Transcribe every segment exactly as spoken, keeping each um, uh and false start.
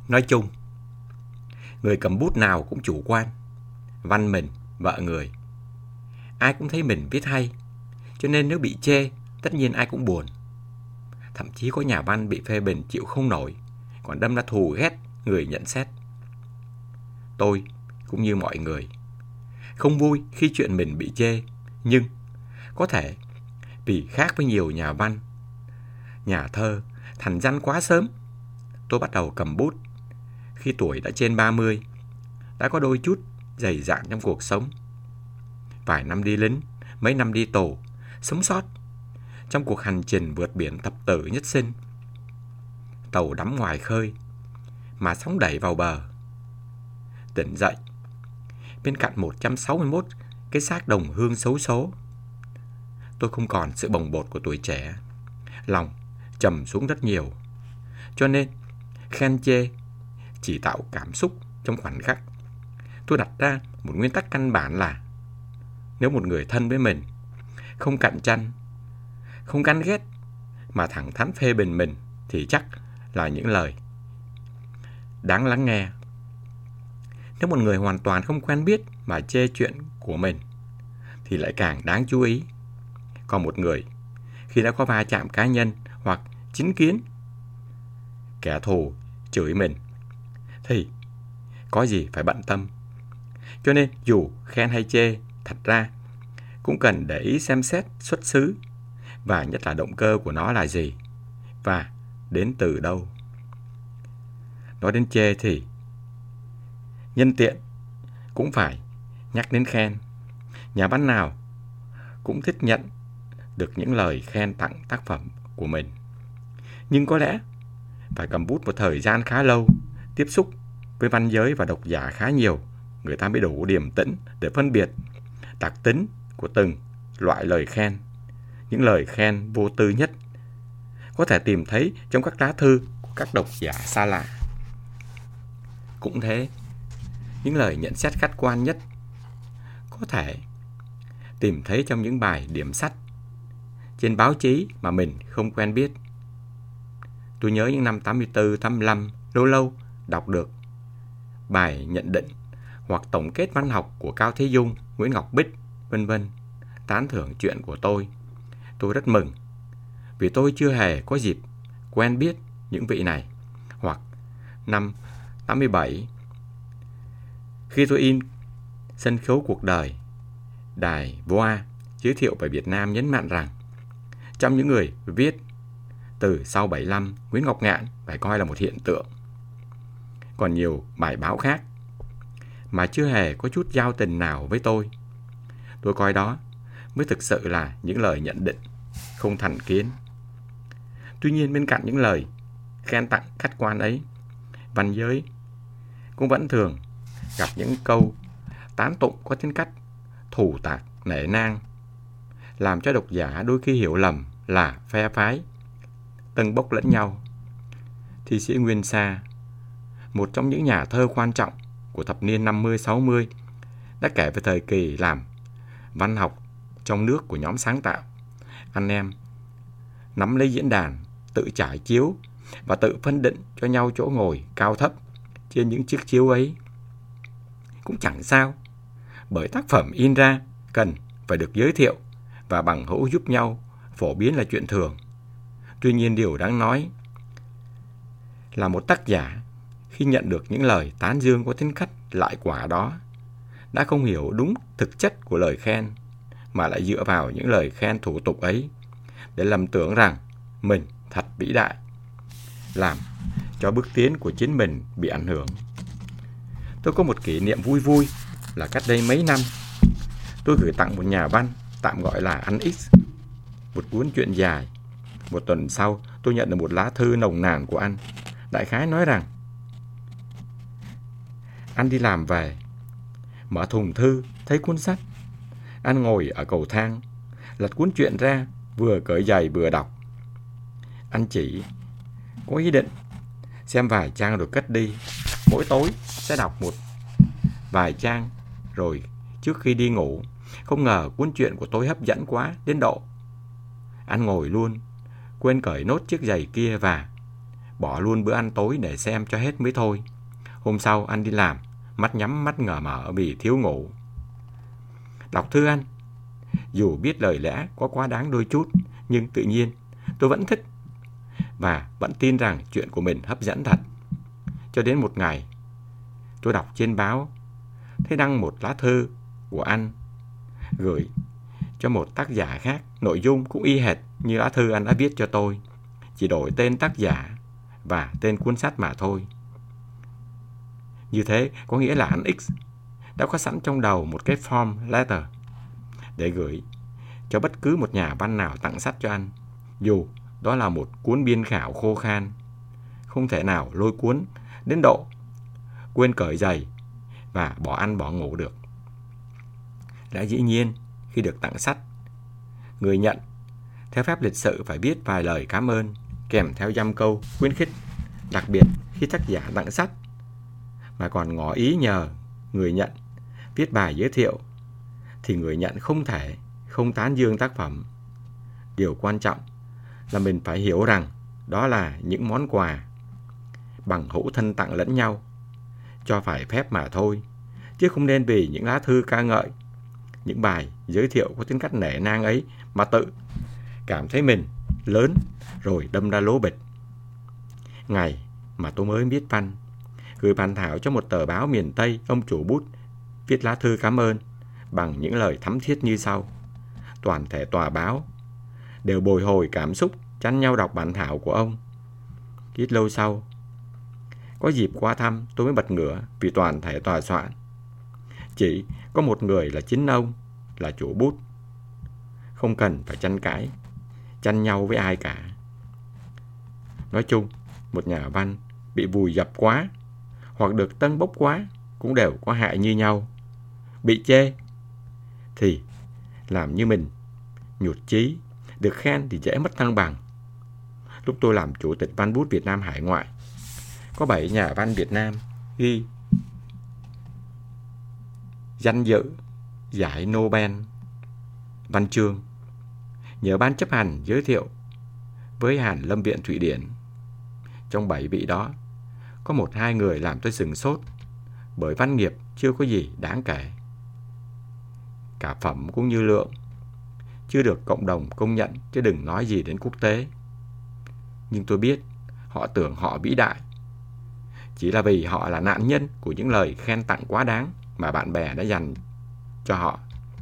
Nói chung, người cầm bút nào cũng chủ quan. Văn mình, vợ người, ai cũng thấy mình viết hay, cho nên nếu bị chê, tất nhiên ai cũng buồn. Thậm chí có nhà văn bị phê bình chịu không nổi, còn đâm ra thù ghét người nhận xét. Tôi cũng như mọi người, không vui khi chuyện mình bị chê, nhưng có thể vì khác với nhiều nhà văn, nhà thơ thành danh quá sớm. Tôi bắt đầu cầm bút khi tuổi đã trên ba mươi, đã có đôi chút dày dạn trong cuộc sống. Vài năm đi lính, mấy năm đi tù, sống sót trong cuộc hành trình vượt biển thập tử nhất sinh. Tàu đắm ngoài khơi mà sóng đẩy vào bờ. Tỉnh dậy bên cạnh một trăm sáu mươi mốt cái xác đồng hương xấu số. Tôi không còn sự bồng bột của tuổi trẻ, lòng trầm xuống rất nhiều. Cho nên khen chê chỉ tạo cảm xúc trong khoảnh khắc. Tôi đặt ra một nguyên tắc căn bản là nếu một người thân với mình không cạnh tranh, không ganh ghét, mà thẳng thắn phê bình mình, thì chắc là những lời đáng lắng nghe. Nếu một người hoàn toàn không quen biết mà chê chuyện của mình thì lại càng đáng chú ý. Còn một người khi đã có va chạm cá nhân hoặc chính kiến kẻ thù chửi mình thì có gì phải bận tâm. Cho nên dù khen hay chê, thật ra cũng cần để ý xem xét xuất xứ, và nhất là động cơ của nó là gì và đến từ đâu. Nói đến chê thì nhân tiện cũng phải nhắc đến khen. Nhà văn nào cũng thích nhận được những lời khen tặng tác phẩm của mình. Nhưng có lẽ phải cầm bút một thời gian khá lâu, tiếp xúc với văn giới và độc giả khá nhiều, người ta mới đủ điềm tĩnh để phân biệt đặc tính của từng loại lời khen. Những lời khen vô tư nhất có thể tìm thấy trong các lá thư của các độc giả xa lạ. Cũng thế, những lời nhận xét khách quan nhất có thể tìm thấy trong những bài điểm sách trên báo chí mà mình không quen biết. Tôi nhớ những năm tám mươi tư, tám mươi lăm, lâu lâu đọc được bài nhận định hoặc tổng kết văn học của Cao Thế Dung, Nguyễn Ngọc Bích, vân vân tán thưởng chuyện của tôi. Tôi rất mừng vì tôi chưa hề có dịp quen biết những vị này. Hoặc năm tám mươi bảy, khi tôi in Sân khấu cuộc đời, đài Voa giới thiệu về Việt Nam nhấn mạnh rằng trong những người viết từ sau bảy mươi lăm, Nguyễn Ngọc Ngạn phải coi là một hiện tượng. Còn nhiều bài báo khác mà chưa hề có chút giao tình nào với tôi, tôi coi đó mới thực sự là những lời nhận định không thành kiến. Tuy nhiên, bên cạnh những lời khen tặng khách quan ấy, văn giới cũng vẫn thường gặp những câu tán tụng có tính cách thủ tạc nể nang, làm cho độc giả đôi khi hiểu lầm là phe phái, tâng bốc lẫn nhau. Thi sĩ Nguyên Sa, một trong những nhà thơ quan trọng của thập niên năm mươi sáu mươi, đã kể về thời kỳ làm văn học trong nước của nhóm sáng tạo. Anh em nắm lấy diễn đàn, tự trải chiếu và tự phân định cho nhau chỗ ngồi cao thấp trên những chiếc chiếu ấy. Cũng chẳng sao, bởi tác phẩm in ra cần phải được giới thiệu và bằng hữu giúp nhau phổ biến là chuyện thường. Tuy nhiên, điều đáng nói là một tác giả khi nhận được những lời tán dương có tính cách lại quả đó đã không hiểu đúng thực chất của lời khen, mà lại dựa vào những lời khen thủ tục ấy để lầm tưởng rằng mình thật vĩ đại, làm cho bước tiến của chính mình bị ảnh hưởng. Tôi có một kỷ niệm vui vui là cách đây mấy năm, tôi gửi tặng một nhà văn tạm gọi là anh X một cuốn truyện dài. Một tuần sau, tôi nhận được một lá thư nồng nàn của anh. Đại khái nói rằng anh đi làm về, mở thùng thư thấy cuốn sách. Anh ngồi ở cầu thang, lật cuốn truyện ra, vừa cởi giày vừa đọc. Anh chỉ có ý định xem vài trang rồi cất đi. Mỗi tối sẽ đọc một vài trang rồi trước khi đi ngủ. Không ngờ cuốn truyện của tôi hấp dẫn quá đến độ anh ngồi luôn, quên cởi nốt chiếc giày kia và bỏ luôn bữa ăn tối để xem cho hết mới thôi. Hôm sau anh đi làm, mắt nhắm mắt ngờ mở vì thiếu ngủ. Đọc thư anh, dù biết lời lẽ có quá đáng đôi chút, nhưng tự nhiên tôi vẫn thích và vẫn tin rằng chuyện của mình hấp dẫn thật. Cho đến một ngày, tôi đọc trên báo, thấy đăng một lá thư của anh gửi cho một tác giả khác, nội dung cũng y hệt như lá thư anh đã viết cho tôi, chỉ đổi tên tác giả và tên cuốn sách mà thôi. Như thế có nghĩa là anh X đã có sẵn trong đầu một cái form letter để gửi cho bất cứ một nhà văn nào tặng sách cho anh, dù đó là một cuốn biên khảo khô khan, không thể nào lôi cuốn đến độ quên cởi giày và bỏ ăn bỏ ngủ được. Đã dĩ nhiên, khi được tặng sách, người nhận theo phép lịch sự phải viết vài lời cảm ơn kèm theo dăm câu khuyến khích. Đặc biệt khi tác giả tặng sách mà còn ngỏ ý nhờ người nhận viết bài giới thiệu, thì người nhận không thể không tán dương tác phẩm. Điều quan trọng là mình phải hiểu rằng đó là những món quà bằng hữu thân tặng lẫn nhau, cho phải phép mà thôi, chứ không nên vì những lá thư ca ngợi, những bài giới thiệu có tính cách nể nang ấy mà tự cảm thấy mình lớn rồi đâm ra lố bịch. Ngày mà tôi mới viết văn, gửi bản thảo cho một tờ báo miền Tây, ông chủ bút viết lá thư cảm ơn bằng những lời thắm thiết như sau. Toàn thể tòa báo đều bồi hồi cảm xúc chăn nhau đọc bản thảo của ông. Ít lâu sau, có dịp qua thăm, tôi mới bật ngửa vì toàn thể tòa soạn chỉ có một người là chính ông, là chủ bút. Không cần phải tranh cãi, tranh nhau với ai cả. Nói chung, một nhà văn bị vùi dập quá hoặc được tâng bốc quá cũng đều có hại như nhau. Bị chê thì làm như mình nhụt chí, được khen thì dễ mất thăng bằng. Lúc tôi làm chủ tịch Văn bút Việt Nam hải ngoại, có bảy nhà văn Việt Nam ghi danh dự giải Nobel văn chương nhờ ban chấp hành giới thiệu với Hàn Lâm Viện Thụy Điển. Trong bảy vị đó, có một hai người làm tôi sửng sốt, bởi văn nghiệp chưa có gì đáng kể. Cả phẩm cũng như lượng chưa được cộng đồng công nhận, chứ đừng nói gì đến quốc tế. Nhưng tôi biết họ tưởng họ vĩ đại, chỉ là vì họ là nạn nhân của những lời khen tặng quá đáng mà bạn bè đã dành cho họ.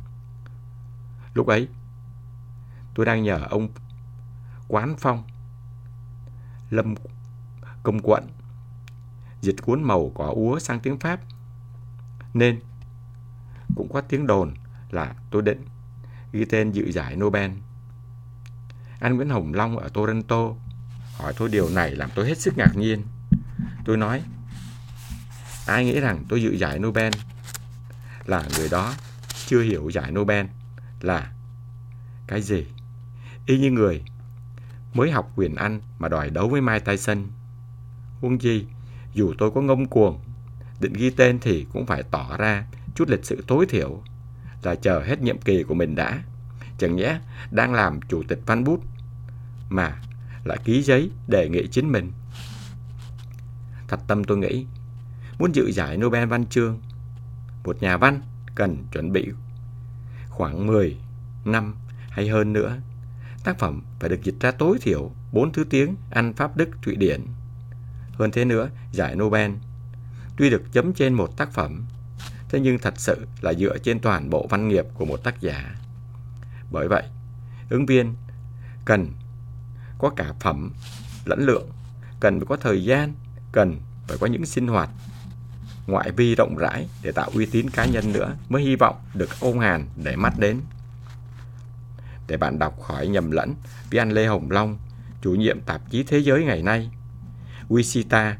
Lúc ấy, tôi đang nhờ ông Quán Phong, Lâm Công Quận dịch cuốn Màu Cỏ Úa sang tiếng Pháp, nên cũng có tiếng đồn là tôi định ghi tên dự giải Nobel. Anh Nguyễn Hồng Long ở Toronto hỏi tôi điều này làm tôi hết sức ngạc nhiên. Tôi nói, ai nghĩ rằng tôi dự giải Nobel là người đó chưa hiểu giải Nobel là cái gì. Y như người mới học quyền Anh mà đòi đấu với Mike Tyson. Huống chi, dù tôi có ngông cuồng định ghi tên thì cũng phải tỏ ra chút lịch sự tối thiểu, là chờ hết nhiệm kỳ của mình đã. Chẳng nhẽ đang làm chủ tịch Văn bút mà lại ký giấy đề nghị chính mình. Thật tâm tôi nghĩ, muốn dự giải Nobel văn chương, một nhà văn cần chuẩn bị khoảng mười năm hay hơn nữa. Tác phẩm phải được dịch ra tối thiểu bốn thứ tiếng Anh, Pháp, Đức, Thụy Điển. Hơn thế nữa, giải Nobel tuy được chấm trên một tác phẩm, thế nhưng thật sự là dựa trên toàn bộ văn nghiệp của một tác giả. Bởi vậy, ứng viên cần có cả phẩm lẫn lượng, cần phải có thời gian, cần phải có những sinh hoạt ngoại vi rộng rãi để tạo uy tín cá nhân nữa, mới hy vọng được ông Hàn để mắt đến. Để bạn đọc khỏi nhầm lẫn với anh Lê Hồng Long, chủ nhiệm tạp chí Thế giới ngày nay, Wichita,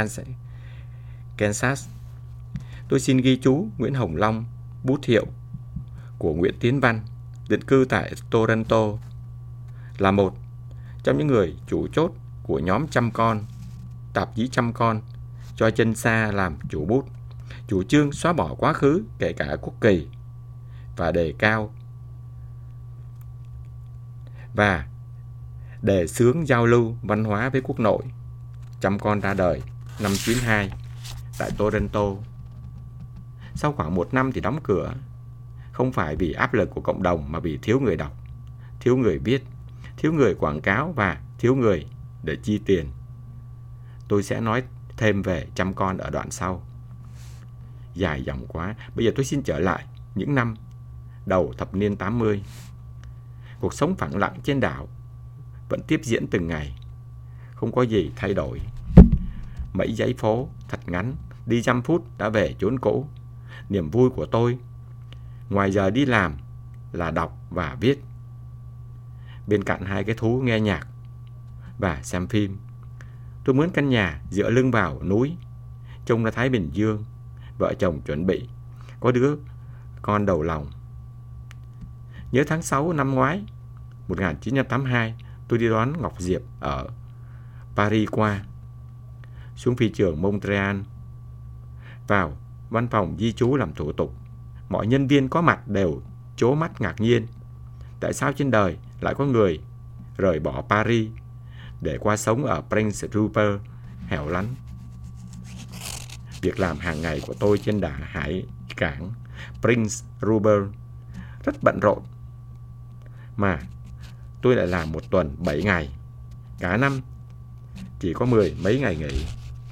Kansas, tôi xin ghi chú Nguyễn Hồng Long, bút hiệu của Nguyễn Tiến Văn, định cư tại Toronto, là một trong những người chủ chốt của nhóm Trăm Con, tạp chí Trăm Con, cho Chân Sa làm chủ bút, chủ trương xóa bỏ quá khứ kể cả quốc kỳ và đề cao và đề xướng giao lưu văn hóa với quốc nội. Trăm Con ra đời năm chín hai tại Toronto. Sau khoảng một năm thì đóng cửa, không phải vì áp lực của cộng đồng mà vì thiếu người đọc, thiếu người viết, thiếu người quảng cáo và thiếu người để chi tiền. Tôi sẽ nói thêm về Trăm Con ở đoạn sau. Dài dòng quá, bây giờ tôi xin trở lại những năm đầu thập niên tám mươi. Cuộc sống phẳng lặng trên đảo vẫn tiếp diễn từng ngày, không có gì thay đổi. Mấy dãy phố thật ngắn, đi dăm phút đã về chốn cũ. Niềm vui của tôi ngoài giờ đi làm là đọc và viết. Bên cạnh hai cái thú nghe nhạc và xem phim, tôi mướn căn nhà dựa lưng vào núi, trông ra Thái Bình Dương. Vợ chồng chuẩn bị có đứa con đầu lòng. Nhớ tháng sáu năm ngoái một nghìn chín trăm tám mươi hai, tôi đi đón Ngọc Diệp ở Paris qua. Xuống phi trường Montreal, vào văn phòng di trú làm thủ tục. Mọi nhân viên có mặt đều trố mắt ngạc nhiên. Tại sao trên đời lại có người rời bỏ Paris để qua sống ở Prince Rupert hẻo lánh? Việc làm hàng ngày của tôi trên đảo hải cảng Prince Rupert rất bận rộn, mà tôi lại làm một tuần bảy ngày, cả năm chỉ có mười mấy ngày nghỉ.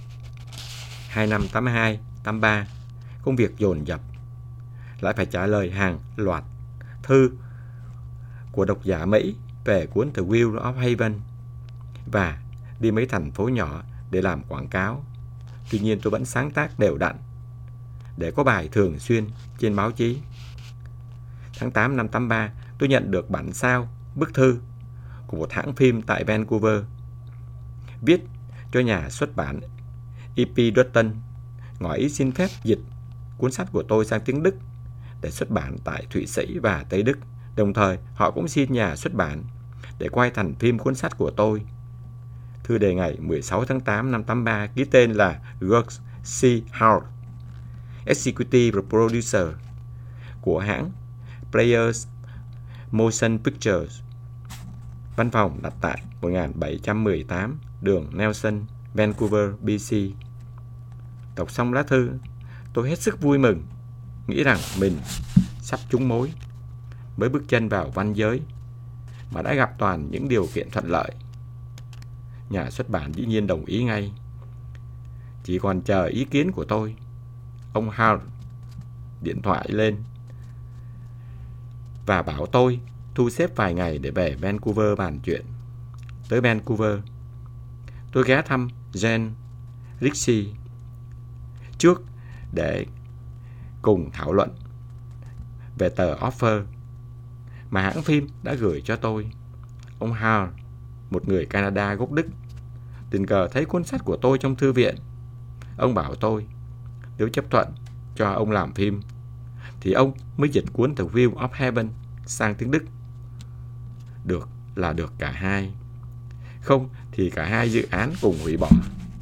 Hai năm tám mươi hai, tám mươi ba, công việc dồn dập, lại phải trả lời hàng loạt thư của độc giả Mỹ về cuốn The Wheel of Heaven và đi mấy thành phố nhỏ để làm quảng cáo. Tuy nhiên tôi vẫn sáng tác đều đặn để có bài thường xuyên trên báo chí. Tháng tám năm tám mươi ba, tôi nhận được bản sao bức thư của một hãng phim tại Vancouver, viết cho nhà xuất bản e pê Dutton, ngỏ ý xin phép dịch cuốn sách của tôi sang tiếng Đức để xuất bản tại Thụy Sĩ và Tây Đức. Đồng thời, họ cũng xin nhà xuất bản để quay thành phim cuốn sách của tôi. Thư đề ngày mười sáu tháng tám năm tám mươi ba, ký tên là George C. Hart, Executive Producer của hãng Players Motion Pictures. Văn phòng đặt tại một nghìn bảy trăm mười tám đường Nelson, Vancouver, bê xê. Đọc xong lá thư, tôi hết sức vui mừng, nghĩ rằng mình sắp trúng mối. Mới bước chân vào văn giới mà đã gặp toàn những điều kiện thuận lợi. Nhà xuất bản dĩ nhiên đồng ý ngay, chỉ còn chờ ý kiến của tôi. Ông Hart điện thoại lên và bảo tôi thu xếp vài ngày để về Vancouver bàn chuyện. Tới Vancouver, tôi ghé thăm Jen Rixey trước để cùng thảo luận về tờ offer mà hãng phim đã gửi cho tôi. Ông Hart, một người Canada gốc Đức, tình cờ thấy cuốn sách của tôi trong thư viện. Ông bảo tôi nếu chấp thuận cho ông làm phim thì ông mới dịch cuốn The Wheel of Heaven sang tiếng Đức. Được là được cả hai, không thì cả hai dự án cùng hủy bỏ.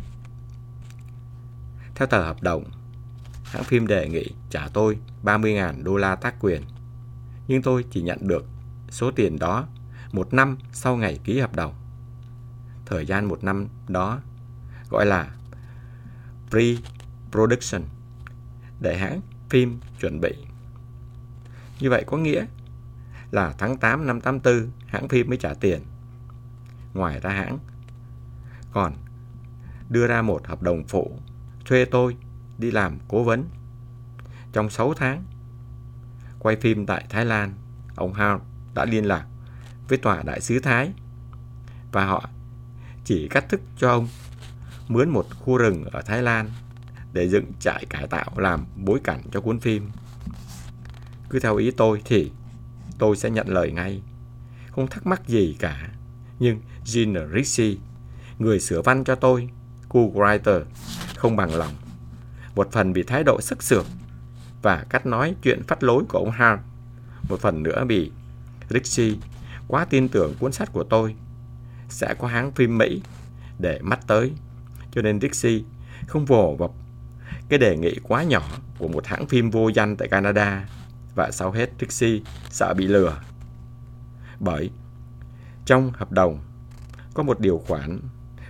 Theo tờ hợp đồng, hãng phim đề nghị trả tôi ba mươi nghìn đô la tác quyền, nhưng tôi chỉ nhận được số tiền đó một năm sau ngày ký hợp đồng. Thời gian một năm đó gọi là pre-production, để hãng phim chuẩn bị. Như vậy có nghĩa là tháng tám năm tám mươi tư hãng phim mới trả tiền. Ngoài ra hãng còn đưa ra một hợp đồng phụ thuê tôi đi làm cố vấn. Trong sáu tháng quay phim tại Thái Lan, ông Hart đã liên lạc với tòa đại sứ Thái và họ chỉ cắt thức cho ông mướn một khu rừng ở Thái Lan để dựng trại cải tạo làm bối cảnh cho cuốn phim. Cứ theo ý tôi thì tôi sẽ nhận lời ngay, không thắc mắc gì cả. Nhưng Jean Rixey, người sửa văn cho tôi, cô writer, không bằng lòng. Một phần vì thái độ sức sược và cách nói chuyện phách lối của ông Hart, một phần nữa vì Rixey quá tin tưởng cuốn sách của tôi sẽ có hãng phim Mỹ để mắt tới, cho nên Rixey không vồ vập cái đề nghị quá nhỏ của một hãng phim vô danh tại Canada. Và sau hết, Rixey sợ bị lừa, bởi trong hợp đồng có một điều khoản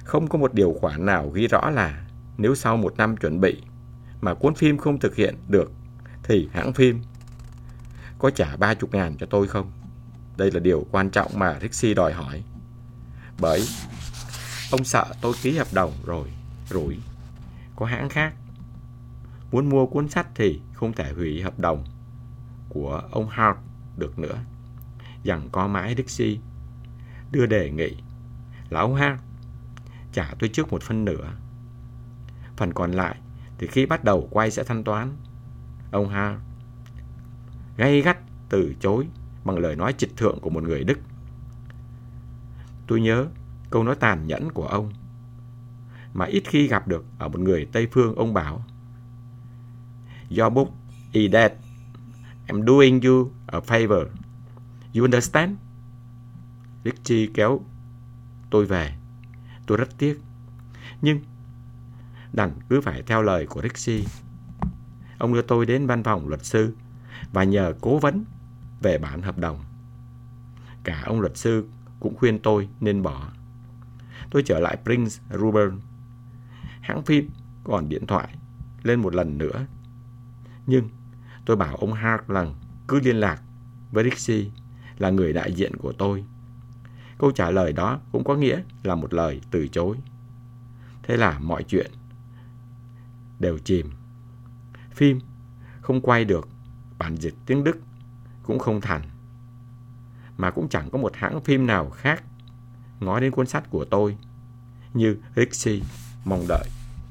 Không có một điều khoản nào ghi rõ là nếu sau một năm chuẩn bị mà cuốn phim không thực hiện được thì hãng phim có trả ba mươi ngàn cho tôi không? Đây là điều quan trọng mà Rixey đòi hỏi. Bởi ông sợ tôi ký hợp đồng rồi rủi có hãng khác muốn mua cuốn sách thì không thể hủy hợp đồng của ông Hart được nữa. Giằng co mãi, Rixey đưa đề nghị là ông Hart trả tôi trước một phân nửa, phần còn lại thì khi bắt đầu quay sẽ thanh toán. Ông Hart gay gắt từ chối bằng lời nói trịch thượng của một người Đức. Tôi nhớ câu nói tàn nhẫn của ông mà ít khi gặp được ở một người Tây Phương. Ông bảo: Your book is dead. I'm doing you a favor. You understand? Rixey kéo tôi về. Tôi rất tiếc, nhưng đành cứ phải theo lời của Rixey. Ông đưa tôi đến văn phòng luật sư và nhờ cố vấn về bản hợp đồng. Cả ông luật sư cũng khuyên tôi nên bỏ. Tôi trở lại Prince Rupert. Hãng phim còn điện thoại lên một lần nữa, nhưng tôi bảo ông Hart rằng cứ liên lạc với Rixey là người đại diện của tôi. Câu trả lời đó cũng có nghĩa là một lời từ chối. Thế là mọi chuyện đều chìm. Phim không quay được, bản dịch tiếng Đức cũng không thành, mà cũng chẳng có một hãng phim nào khác ngó đến cuốn sách của tôi như Rixey mong đợi.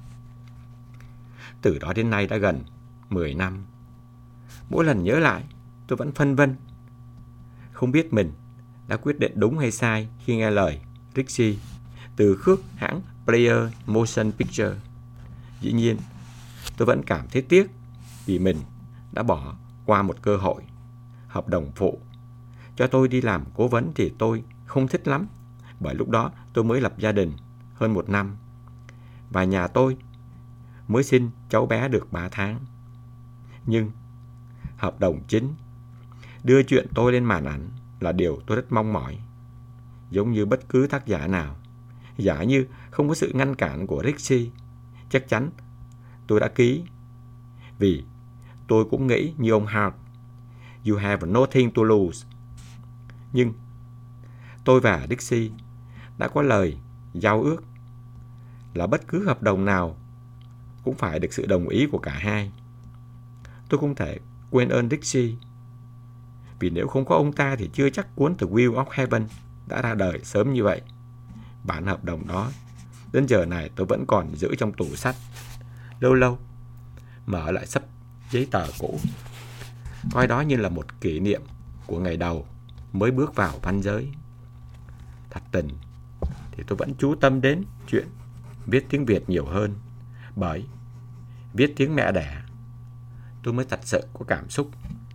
Từ đó đến nay đã gần mười năm. Mỗi lần nhớ lại, tôi vẫn phân vân, không biết mình đã quyết định đúng hay sai khi nghe lời Rixey từ khước hãng Player Motion Picture. Dĩ nhiên, tôi vẫn cảm thấy tiếc vì mình đã bỏ qua một cơ hội. Hợp đồng phụ cho tôi đi làm cố vấn thì tôi không thích lắm, bởi lúc đó tôi mới lập gia đình hơn một năm và nhà tôi mới sinh cháu bé được ba tháng. Nhưng hợp đồng chính đưa chuyện tôi lên màn ảnh là điều tôi rất mong mỏi. Giống như bất cứ tác giả nào, giả như không có sự ngăn cản của Rixey, chắc chắn tôi đã ký. Vì tôi cũng nghĩ như ông Hart, you have nothing to lose. Nhưng tôi và Rixey đã có lời giao ước là bất cứ hợp đồng nào cũng phải được sự đồng ý của cả hai. Tôi không thể quên ơn Rixey, vì nếu không có ông ta thì chưa chắc cuốn The Wheel of Heaven đã ra đời sớm như vậy. Bản hợp đồng đó đến giờ này tôi vẫn còn giữ trong tủ sách. Lâu lâu mở lại sấp giấy tờ cũ, coi đó như là một kỷ niệm của ngày đầu mới bước vào văn giới. Thật tình thì tôi vẫn chú tâm đến chuyện viết tiếng Việt nhiều hơn, bởi viết tiếng mẹ đẻ tôi mới thật sự có cảm xúc.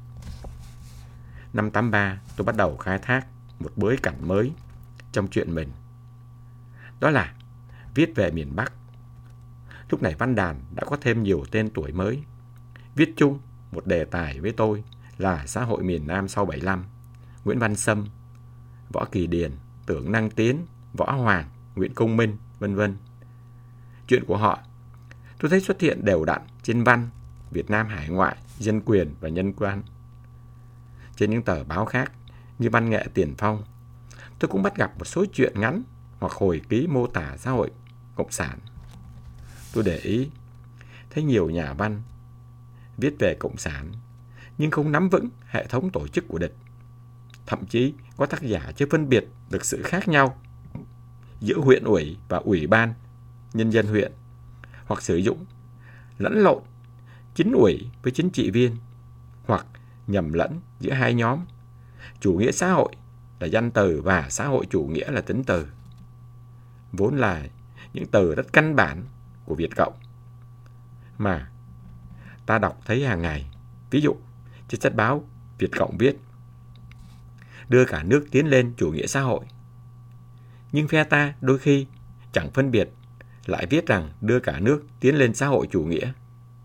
Năm tám ba tôi bắt đầu khai thác một bối cảnh mới trong chuyện mình. Đó là viết về miền Bắc. Lúc này văn đàn đã có thêm nhiều tên tuổi mới. Viết chung một đề tài với tôi là xã hội miền Nam sau bảy mươi lăm. Nguyễn Văn Sâm, Võ Kỳ Điền, Tưởng Năng Tiến, Võ Hoàng, Nguyễn Công Minh, vân vân. Chuyện của họ tôi thấy xuất hiện đều đặn trên Văn, Việt Nam Hải Ngoại, Dân Quyền và Nhân Quan. Trên những tờ báo khác như Văn nghệ Tiền Phong, tôi cũng bắt gặp một số chuyện ngắn hoặc hồi ký mô tả xã hội cộng sản. Tôi để ý thấy nhiều nhà văn viết về cộng sản nhưng không nắm vững hệ thống tổ chức của địch. Thậm chí có tác giả chưa phân biệt được sự khác nhau giữa huyện ủy và ủy ban nhân dân huyện, hoặc sử dụng lẫn lộn chính ủy với chính trị viên, hoặc nhầm lẫn giữa hai nhóm chủ nghĩa xã hội là danh từ và xã hội chủ nghĩa là tính từ, vốn là những từ rất căn bản của Việt Cộng mà ta đọc thấy hàng ngày. Ví dụ trên sách báo Việt Cộng viết đưa cả nước tiến lên chủ nghĩa xã hội, nhưng phe ta đôi khi chẳng phân biệt lại viết rằng đưa cả nước tiến lên xã hội chủ nghĩa.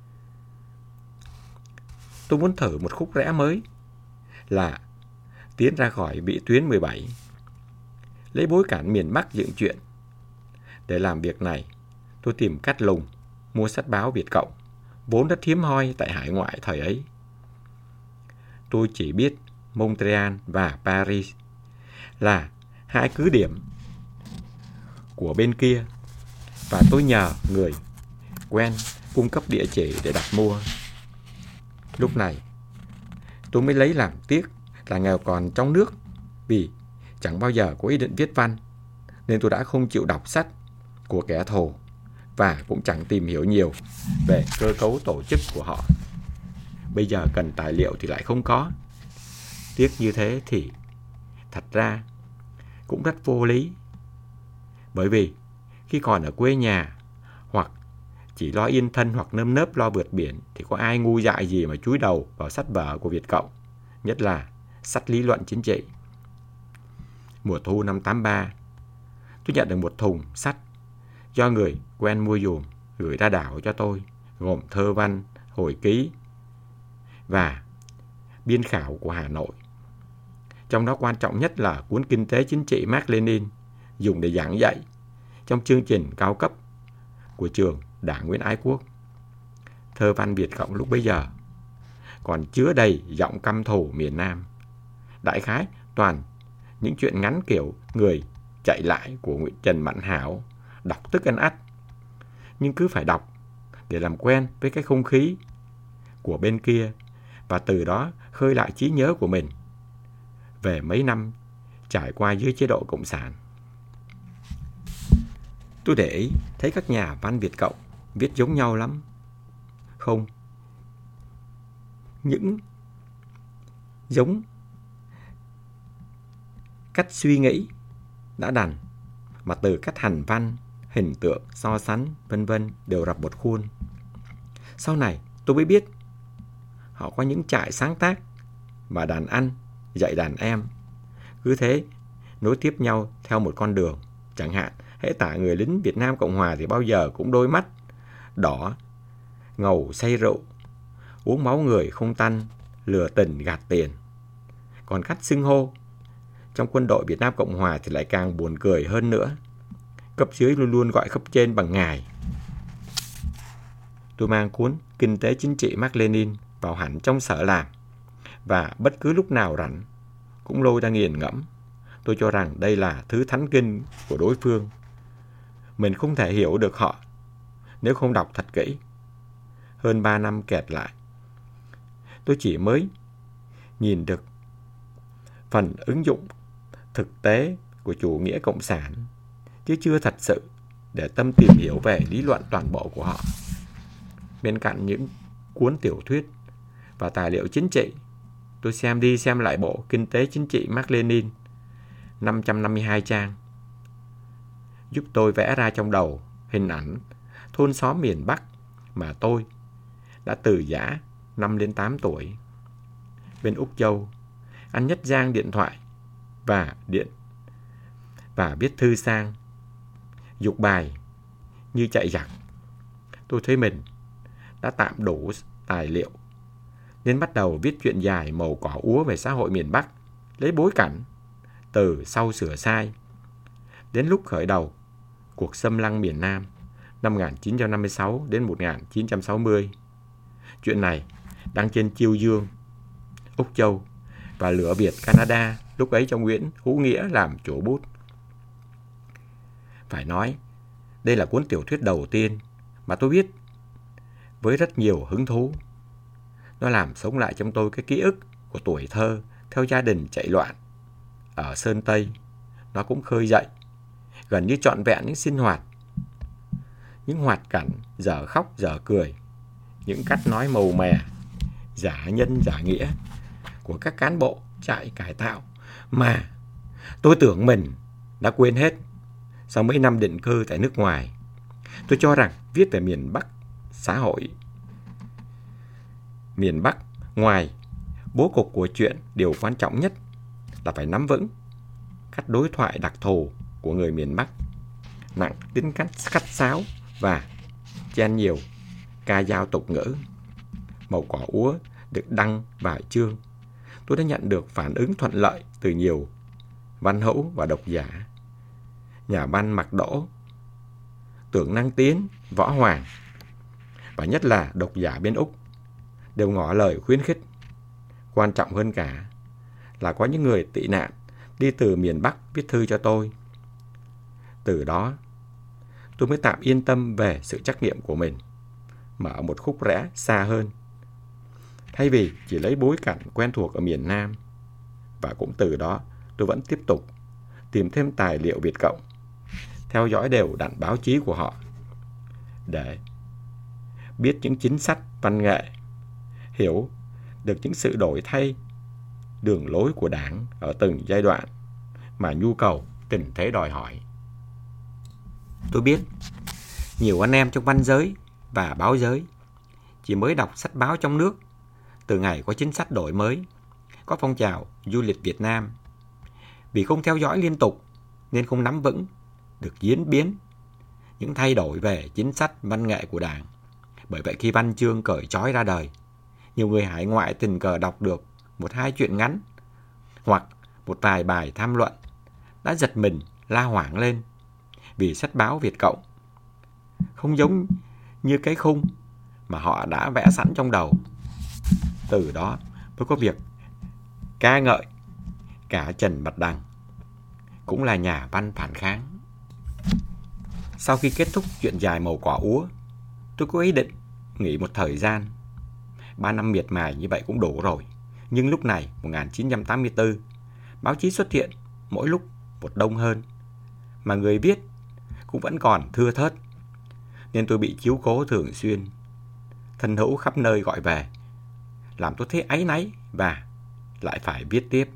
Tôi muốn thử một khúc rẽ mới là tiến ra khỏi vĩ tuyến mười bảy, lấy bối cảnh miền Bắc dựng chuyện. Để làm việc này, tôi tìm cách lùng mua sách báo Việt Cộng, vốn rất hiếm hoi tại hải ngoại thời ấy. Tôi chỉ biết Montreal và Paris là hai cứ điểm của bên kia, và tôi nhờ người quen cung cấp địa chỉ để đặt mua. Lúc này, tôi mới lấy làm tiếc là nghèo còn trong nước, vì chẳng bao giờ có ý định viết văn, nên tôi đã không chịu đọc sách của kẻ thù và cũng chẳng tìm hiểu nhiều về cơ cấu tổ chức của họ. Bây giờ cần tài liệu thì lại không có. Tiếc như thế thì thật ra cũng rất vô lý. Bởi vì khi còn ở quê nhà, hoặc chỉ lo yên thân hoặc nơm nớp lo vượt biển, thì có ai ngu dại gì mà chúi đầu vào sách vở của Việt Cộng, nhất là sách lý luận chính trị. Mùa thu năm tám ba, tôi nhận được một thùng sách do người quen mua dùm gửi ra đảo cho tôi, gồm thơ văn, hồi ký và biên khảo của Hà Nội. Trong đó quan trọng nhất là cuốn Kinh tế chính trị Mác Lênin, dùng để giảng dạy trong chương trình cao cấp của trường Đảng Nguyễn Ái Quốc. Thơ văn Việt Cộng lúc bấy giờ còn chứa đầy giọng căm thù miền Nam. Đại khái toàn những chuyện ngắn kiểu người chạy lại của Nguyễn Trần Mãn Hảo, đọc tức ăn ắt, nhưng cứ phải đọc để làm quen với cái không khí của bên kia, và từ đó khơi lại trí nhớ của mình về mấy năm trải qua dưới chế độ Cộng sản. Tôi để ý thấy các nhà văn Việt Cộng viết giống nhau lắm. Không những giống cách suy nghĩ đã đành, mà từ cách hành văn, hình tượng, so sánh, vân vân đều rập một khuôn. Sau này tôi mới biết họ có những trại sáng tác và đàn ăn, dạy đàn em. Cứ thế nối tiếp nhau theo một con đường. Chẳng hạn, hễ tả người lính Việt Nam Cộng Hòa thì bao giờ cũng đôi mắt đỏ, ngầu say rượu, uống máu người không tanh, lừa tình gạt tiền. Còn cách xưng hô trong quân đội Việt Nam Cộng Hòa thì lại càng buồn cười hơn nữa. Cấp dưới luôn luôn gọi cấp trên bằng ngài. Tôi mang cuốn Kinh tế chính trị Mác Lênin vào hẳn trong sở làm, và bất cứ lúc nào rảnh cũng lôi ra nghiền ngẫm. Tôi cho rằng đây là thứ thánh kinh của đối phương. Mình không thể hiểu được họ nếu không đọc thật kỹ. Hơn ba năm kẹt lại, tôi chỉ mới nhìn được phần ứng dụng thực tế của chủ nghĩa cộng sản, chứ chưa thật sự để tâm tìm hiểu về lý luận toàn bộ của họ. Bên cạnh những cuốn tiểu thuyết và tài liệu chính trị, tôi xem đi xem lại bộ Kinh tế chính trị Mác Lênin năm trăm năm mươi hai trang, giúp tôi vẽ ra trong đầu hình ảnh thôn xóm miền Bắc mà tôi đã từ giã năm đến tám tuổi. Bên Úc Châu, anh Nhất Giang điện thoại và điện và viết thư sang, dục bài như chạy giặc. Tôi thấy mình đã tạm đủ tài liệu, nên bắt đầu viết chuyện dài màu cỏ úa về xã hội miền Bắc, lấy bối cảnh từ sau sửa sai đến lúc khởi đầu cuộc xâm lăng miền Nam năm một nghìn chín trăm năm mươi sáu đến một nghìn chín trăm sáu mươi. Chuyện này đăng trên Chiêu Dương, Úc Châu và Lửa Việt Canada, lúc ấy cho Nguyễn Hữu Nghĩa làm chủ bút. Phải nói, đây là cuốn tiểu thuyết đầu tiên mà tôi viết với rất nhiều hứng thú. Nó làm sống lại trong tôi cái ký ức của tuổi thơ theo gia đình chạy loạn ở Sơn Tây. Nó cũng khơi dậy gần như trọn vẹn những sinh hoạt, những hoạt cảnh dở khóc dở cười, những cách nói màu mè, giả nhân giả nghĩa của các cán bộ trại cải tạo mà tôi tưởng mình đã quên hết sau mấy năm định cư tại nước ngoài. Tôi cho rằng viết về miền Bắc xã hội miền Bắc, ngoài bố cục của chuyện, điều quan trọng nhất là phải nắm vững cách đối thoại đặc thù của người miền Bắc, nặng tính cách khách sáo và chen nhiều ca dao tục ngữ. Màu cỏ úa được đăng vài chương, tôi đã nhận được phản ứng thuận lợi từ nhiều văn hữu và độc giả. Nhà văn Mạc Đỗ Tưởng Năng Tiến, Võ Hoàng và nhất là độc giả bên Úc đều ngỏ lời khuyến khích. Quan trọng hơn cả là có những người tị nạn đi từ miền Bắc viết thư cho tôi. Từ đó, tôi mới tạm yên tâm về sự trắc nghiệm của mình, mở một khúc rẽ xa hơn, thay vì chỉ lấy bối cảnh quen thuộc ở miền Nam. Và cũng từ đó, tôi vẫn tiếp tục tìm thêm tài liệu Việt Cộng, theo dõi đều đặn báo chí của họ, để biết những chính sách văn nghệ, hiểu được những sự đổi thay, đường lối của Đảng ở từng giai đoạn mà nhu cầu tình thế đòi hỏi. Tôi biết nhiều anh em trong văn giới và báo giới chỉ mới đọc sách báo trong nước từ ngày có chính sách đổi mới, có phong trào du lịch Việt Nam. Vì không theo dõi liên tục nên không nắm vững được diễn biến, những thay đổi về chính sách văn nghệ của Đảng. Bởi vậy khi văn chương cởi trói ra đời, nhiều người hải ngoại tình cờ đọc được một hai chuyện ngắn hoặc một vài bài tham luận đã giật mình la hoảng lên, vì sách báo Việt Cộng không giống như cái khung mà họ đã vẽ sẵn trong đầu. Từ đó mới có việc ca ngợi cả Trần Bạch Đằng, cũng là nhà văn phản kháng. Sau khi kết thúc chuyện dài Màu Cỏ Úa, tôi có ý định nghỉ một thời gian. Ba năm miệt mài như vậy cũng đủ rồi. Nhưng lúc này, một nghìn chín trăm tám mươi tư, báo chí xuất hiện mỗi lúc một đông hơn, mà người viết cũng vẫn còn thưa thớt, nên tôi bị chiếu cố thường xuyên. Thân hữu khắp nơi gọi về, làm tôi thấy áy náy và lại phải viết tiếp.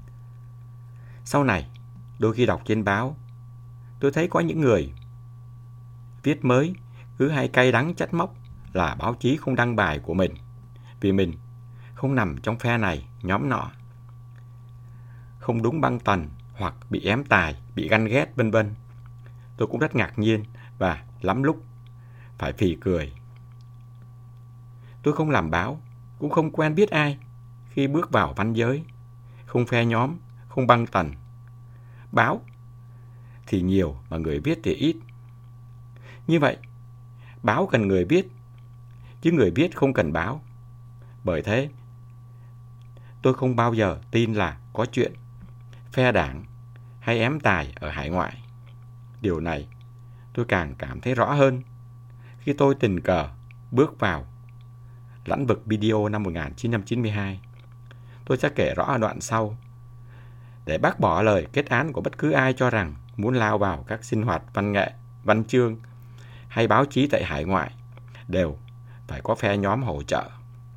Sau này, đôi khi đọc trên báo, tôi thấy có những người viết mới cứ hay cay đắng trách móc là báo chí không đăng bài của mình, vì mình không nằm trong phe này, nhóm nọ, không đúng băng tần hoặc bị ém tài, bị ganh ghét vân vân. Tôi cũng rất ngạc nhiên và lắm lúc phải phì cười. Tôi không làm báo, cũng không quen biết ai khi bước vào văn giới, không phe nhóm, không băng tần. Báo thì nhiều mà người viết thì ít. Như vậy, báo cần người viết, chứ người viết không cần báo. Bởi thế, tôi không bao giờ tin là có chuyện phe Đảng hay ém tài ở hải ngoại. Điều này tôi càng cảm thấy rõ hơn khi tôi tình cờ bước vào lĩnh vực video năm một nghìn chín trăm chín mươi hai. Tôi sẽ kể rõ ở đoạn sau, để bác bỏ lời kết án của bất cứ ai cho rằng muốn lao vào các sinh hoạt văn nghệ, văn chương hay báo chí tại hải ngoại đều phải có phe nhóm hỗ trợ.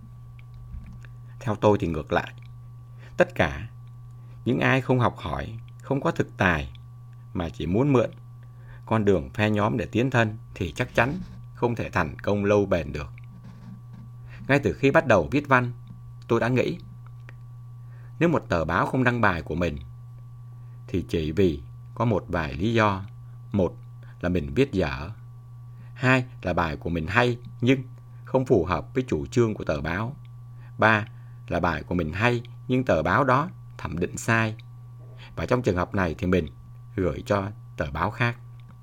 Theo tôi thì ngược lại, tất cả những ai không học hỏi, không có thực tài mà chỉ muốn mượn con đường phe nhóm để tiến thân thì chắc chắn không thể thành công lâu bền được. Ngay từ khi bắt đầu viết văn, tôi đã nghĩ nếu một tờ báo không đăng bài của mình thì chỉ vì có một vài lý do. Một là mình viết dở. Hai là bài của mình hay nhưng không phù hợp với chủ trương của tờ báo. Ba là bài của mình hay nhưng tờ báo đó thẩm định sai. Và trong trường hợp này thì mình gửi cho tờ báo khác.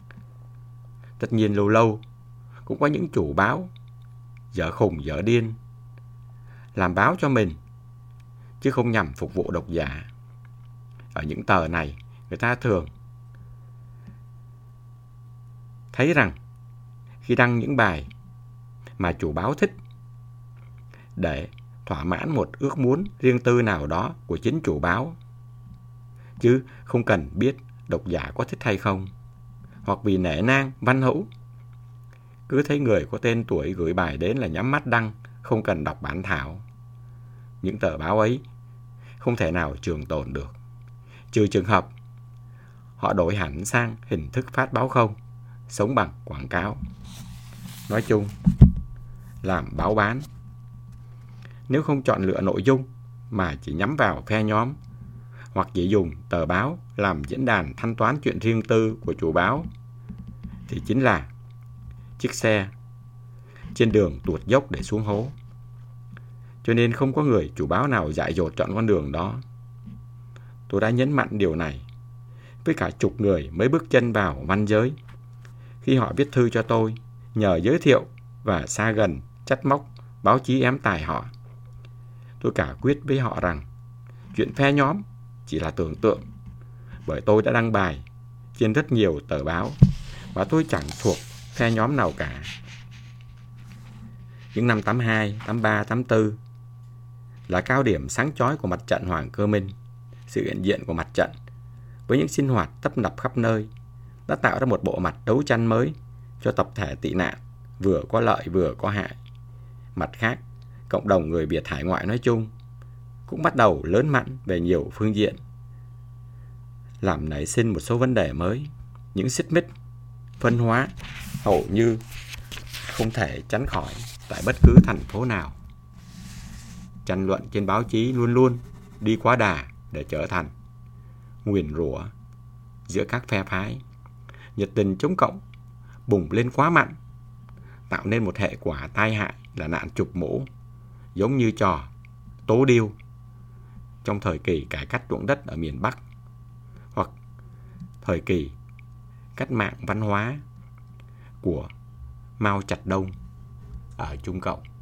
Tất nhiên lâu lâu cũng có những chủ báo dở khùng dở điên làm báo cho mình, chứ không nhằm phục vụ độc giả. Ở những tờ này, người ta thường thấy rằng khi đăng những bài mà chủ báo thích để thỏa mãn một ước muốn riêng tư nào đó của chính chủ báo, chứ không cần biết độc giả có thích hay không, hoặc vì nể nang văn hữu, cứ thấy người có tên tuổi gửi bài đến là nhắm mắt đăng, không cần đọc bản thảo. Những tờ báo ấy không thể nào trường tồn được, trừ trường hợp họ đổi hẳn sang hình thức phát báo không, sống bằng quảng cáo. Nói chung, làm báo bán, nếu không chọn lựa nội dung mà chỉ nhắm vào phe nhóm, hoặc chỉ dùng tờ báo làm diễn đàn thanh toán chuyện riêng tư của chủ báo, thì chính là chiếc xe trên đường tuột dốc để xuống hố. Cho nên không có người chủ báo nào dại dột chọn con đường đó. Tôi đã nhấn mạnh điều này với cả chục người mới bước chân vào văn giới khi họ viết thư cho tôi, nhờ giới thiệu và xa gần, trách móc, báo chí ém tài họ. Tôi cả quyết với họ rằng chuyện phe nhóm chỉ là tưởng tượng, bởi tôi đã đăng bài trên rất nhiều tờ báo và tôi chẳng thuộc phe nhóm nào cả. Những năm tám hai, tám ba, tám tư là cao điểm sáng chói của mặt trận Hoàng Cơ Minh. Sự hiện diện của mặt trận với những sinh hoạt tấp nập khắp nơi đã tạo ra một bộ mặt đấu tranh mới cho tập thể tị nạn, vừa có lợi vừa có hại. Mặt khác, cộng đồng người Việt hải ngoại nói chung cũng bắt đầu lớn mạnh về nhiều phương diện, làm nảy sinh một số vấn đề mới. Những xích mích, phân hóa hầu như không thể tránh khỏi tại bất cứ thành phố nào. Tranh luận trên báo chí luôn luôn đi quá đà để trở thành nguyền rủa giữa các phe phái. Nhiệt tình chống cộng bùng lên quá mạnh, tạo nên một hệ quả tai hại là nạn chụp mũ, giống như trò tố điêu trong thời kỳ cải cách ruộng đất ở miền Bắc hoặc thời kỳ cách mạng văn hóa của Mao Trạch Đông ở Trung Cộng.